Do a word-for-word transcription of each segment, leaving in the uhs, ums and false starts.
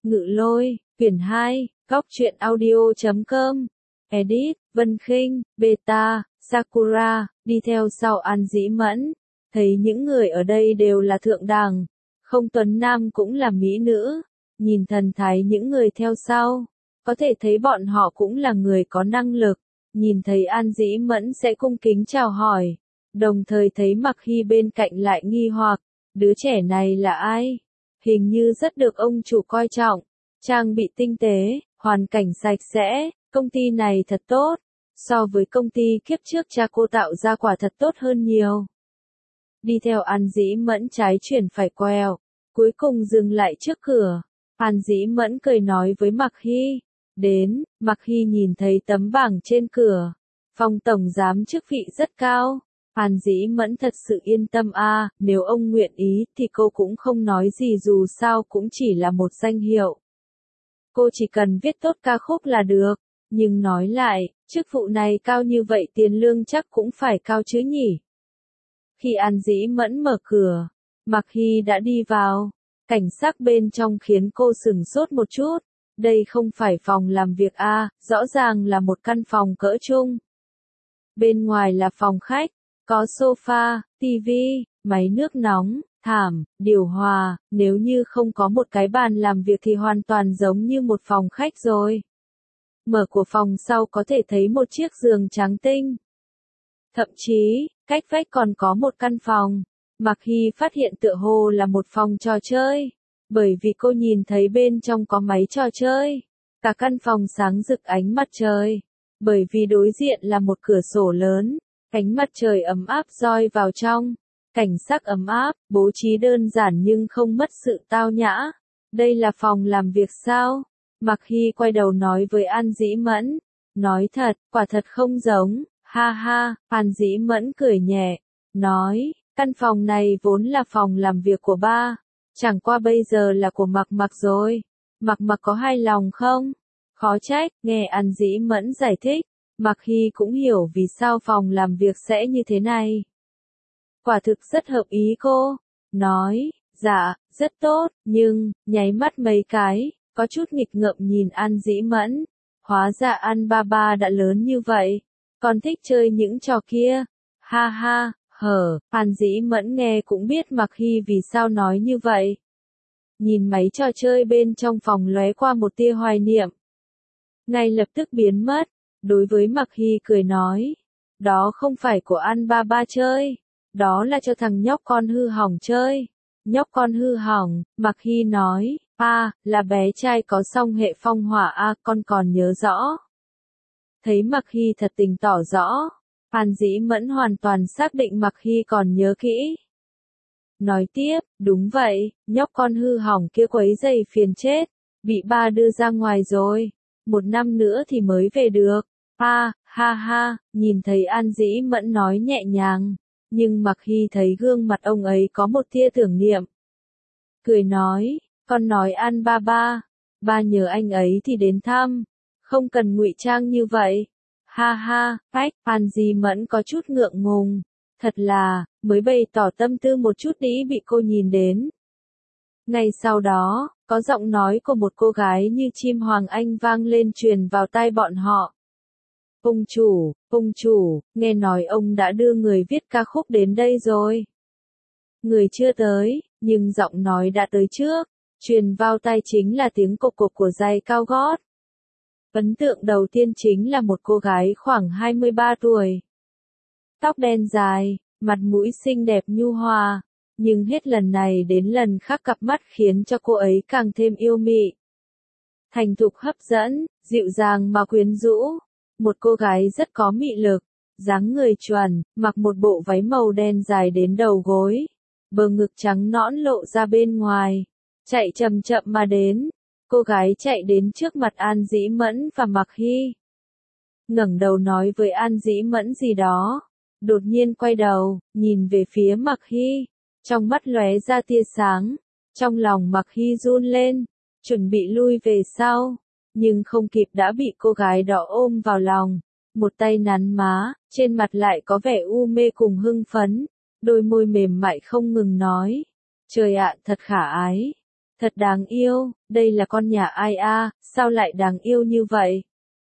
Ngự Lôi, quyển hai, góc truyện audio chấm com, edit, Vân Khinh, beta, Sakura, đi theo sau An Dĩ Mẫn, thấy những người ở đây đều là thượng đẳng, không tuấn nam cũng là mỹ nữ, nhìn thần thái những người theo sau, có thể thấy bọn họ cũng là người có năng lực, nhìn thấy An Dĩ Mẫn sẽ cung kính chào hỏi, đồng thời thấy Mặc Hy bên cạnh lại nghi hoặc, đứa trẻ này là ai? Hình như rất được ông chủ coi trọng, trang bị tinh tế, hoàn cảnh sạch sẽ, công ty này thật tốt, so với công ty kiếp trước cha cô tạo ra quả thật tốt hơn nhiều. Đi theo An Dĩ Mẫn trái chuyển phải quẹo, cuối cùng dừng lại trước cửa, An Dĩ Mẫn cười nói với Mặc Hy, đến, Mặc Hy nhìn thấy tấm bảng trên cửa, phòng tổng giám chức vị rất cao. An Dĩ Mẫn thật sự yên tâm a, à, nếu ông nguyện ý thì cô cũng không nói gì dù sao cũng chỉ là một danh hiệu. Cô chỉ cần viết tốt ca khúc là được, nhưng nói lại, chức vụ này cao như vậy tiền lương chắc cũng phải cao chứ nhỉ. Khi An Dĩ Mẫn mở cửa, Mặc Hy đã đi vào, cảnh sắc bên trong khiến cô sửng sốt một chút, đây không phải phòng làm việc a, à, rõ ràng là một căn phòng cỡ trung. Bên ngoài là phòng khách. Có sofa, tivi, máy nước nóng, thảm, điều hòa, nếu như không có một cái bàn làm việc thì hoàn toàn giống như một phòng khách rồi. Mở của phòng sau có thể thấy một chiếc giường trắng tinh. Thậm chí, cách vách còn có một căn phòng. Mặc Hy phát hiện tựa hồ là một phòng trò chơi, bởi vì cô nhìn thấy bên trong có máy trò chơi. Cả căn phòng sáng rực ánh mặt trời, bởi vì đối diện là một cửa sổ lớn. Ánh mặt trời ấm áp roi vào trong, cảnh sắc ấm áp, bố trí đơn giản nhưng không mất sự tao nhã. Đây là phòng làm việc sao? Mặc Hy quay đầu nói với An Dĩ Mẫn, nói thật, quả thật không giống, ha ha, An Dĩ Mẫn cười nhẹ, nói, căn phòng này vốn là phòng làm việc của ba, chẳng qua bây giờ là của Mặc Mặc rồi, Mặc Mặc có hài lòng không? Khó trách, nghe An Dĩ Mẫn giải thích. Mặc Hy cũng hiểu vì sao phòng làm việc sẽ như thế này. Quả thực rất hợp ý cô. Nói, dạ, rất tốt, nhưng, nháy mắt mấy cái, có chút nghịch ngợm nhìn An Dĩ Mẫn. Hóa ra An ba ba đã lớn như vậy, còn thích chơi những trò kia. Ha ha, hở, An Dĩ Mẫn nghe cũng biết Mặc Hy vì sao nói như vậy. Nhìn máy trò chơi bên trong phòng lóe qua một tia hoài niệm. Ngay lập tức biến mất. Đối với Mặc Hy cười nói, đó không phải của An ba ba chơi, đó là cho thằng nhóc con hư hỏng chơi. Nhóc con hư hỏng, Mặc Hy nói, a, à, là bé trai có song hệ phong hỏa a, à, con còn nhớ rõ. Thấy Mặc Hy thật tình tỏ rõ, An Dĩ Mẫn hoàn toàn xác định Mặc Hy còn nhớ kỹ. Nói tiếp, đúng vậy, nhóc con hư hỏng kia quấy rầy phiền chết, bị ba đưa ra ngoài rồi, một năm nữa thì mới về được. Ha, ha ha, nhìn thấy An Dĩ Mẫn nói nhẹ nhàng, nhưng Mặc Hy thấy gương mặt ông ấy có một tia tưởng niệm. Cười nói, con nói An ba ba, ba nhớ anh ấy thì đến thăm, không cần ngụy trang như vậy. Ha ha, ách, An Dĩ Mẫn có chút ngượng ngùng, thật là, mới bày tỏ tâm tư một chút đi bị cô nhìn đến. Ngay sau đó, có giọng nói của một cô gái như chim hoàng anh vang lên truyền vào tai bọn họ. Ông chủ, ông chủ, nghe nói ông đã đưa người viết ca khúc đến đây rồi. Người chưa tới, nhưng giọng nói đã tới trước, truyền vào tai chính là tiếng cộc cộc của giày cao gót. Ấn tượng đầu tiên chính là một cô gái khoảng hai mươi ba tuổi. Tóc đen dài, mặt mũi xinh đẹp nhu hòa, nhưng hết lần này đến lần khác cặp mắt khiến cho cô ấy càng thêm yêu mị. Thành thục hấp dẫn, dịu dàng mà quyến rũ. Một cô gái rất có mị lực, dáng người chuẩn, mặc một bộ váy màu đen dài đến đầu gối, bờ ngực trắng nõn lộ ra bên ngoài, chạy chậm chậm mà đến. Cô gái chạy đến trước mặt An Dĩ Mẫn và Mặc Hy. Ngẩng đầu nói với An Dĩ Mẫn gì đó, đột nhiên quay đầu, nhìn về phía Mặc Hy, trong mắt lóe ra tia sáng, trong lòng Mặc Hy run lên, chuẩn bị lui về sau. Nhưng không kịp đã bị cô gái đó ôm vào lòng, một tay nắn má, trên mặt lại có vẻ u mê cùng hưng phấn, đôi môi mềm mại không ngừng nói, trời ạ thật khả ái, thật đáng yêu, đây là con nhà ai a, sao lại đáng yêu như vậy?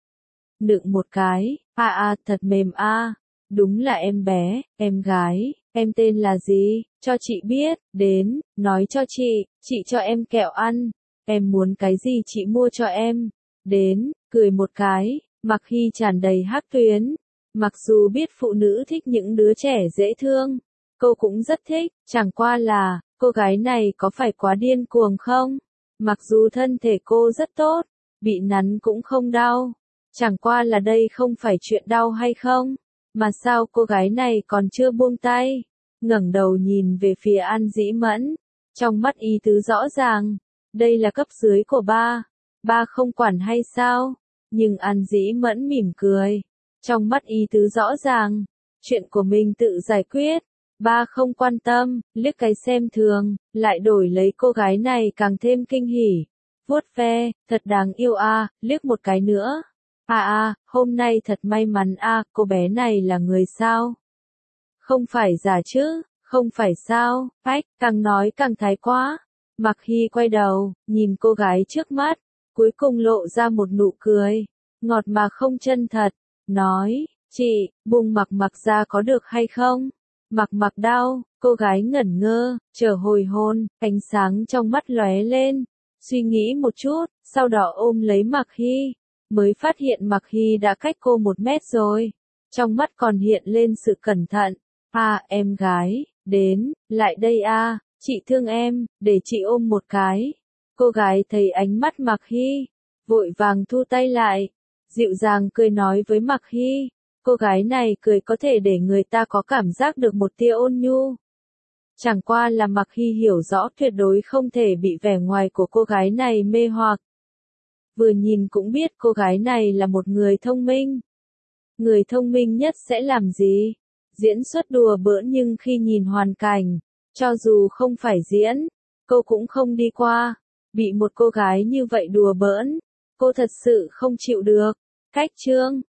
Nựng một cái, a a thật mềm a, đúng là em bé, em gái, em tên là gì, cho chị biết, đến, nói cho chị, chị cho em kẹo ăn, em muốn cái gì chị mua cho em, đến, cười một cái, Mặc Hy tràn đầy hắc tuyến, mặc dù biết phụ nữ thích những đứa trẻ dễ thương, cô cũng rất thích, chẳng qua là, cô gái này có phải quá điên cuồng không? Mặc dù thân thể cô rất tốt, bị nắn cũng không đau, chẳng qua là đây không phải chuyện đau hay không, mà sao cô gái này còn chưa buông tay, ngẩng đầu nhìn về phía An Dĩ Mẫn, trong mắt ý tứ rõ ràng, đây là cấp dưới của ba, ba không quản hay sao? Nhưng An Dĩ Mẫn mỉm cười, trong mắt ý tứ rõ ràng, chuyện của mình tự giải quyết, ba không quan tâm, liếc cái xem thường, lại đổi lấy cô gái này càng thêm kinh hỉ, vuốt ve, thật đáng yêu a, liếc một cái nữa. À à, hôm nay thật may mắn a, cô bé này là người sao? Không phải giả chứ, không phải sao, ách, càng nói càng thái quá. Mặc Hy quay đầu, nhìn cô gái trước mắt, cuối cùng lộ ra một nụ cười, ngọt mà không chân thật, nói, chị, buông Mặc Mặc ra có được hay không? Mặc Mặc đau, cô gái ngẩn ngơ, chờ hồi hôn, ánh sáng trong mắt lóe lên, suy nghĩ một chút, sau đó ôm lấy Mặc Hy, mới phát hiện Mặc Hy đã cách cô một mét rồi, trong mắt còn hiện lên sự cẩn thận, à, em gái, đến, lại đây a, chị thương em, để chị ôm một cái. Cô gái thấy ánh mắt Mặc Hy, vội vàng thu tay lại, dịu dàng cười nói với Mặc Hy, cô gái này cười có thể để người ta có cảm giác được một tia ôn nhu. Chẳng qua là Mặc Hy hiểu rõ tuyệt đối không thể bị vẻ ngoài của cô gái này mê hoặc. Vừa nhìn cũng biết cô gái này là một người thông minh. Người thông minh nhất sẽ làm gì? Diễn xuất đùa bỡn, nhưng khi nhìn hoàn cảnh, cho dù không phải diễn, cô cũng không đi qua. Bị một cô gái như vậy đùa bỡn, cô thật sự không chịu được. Cách chương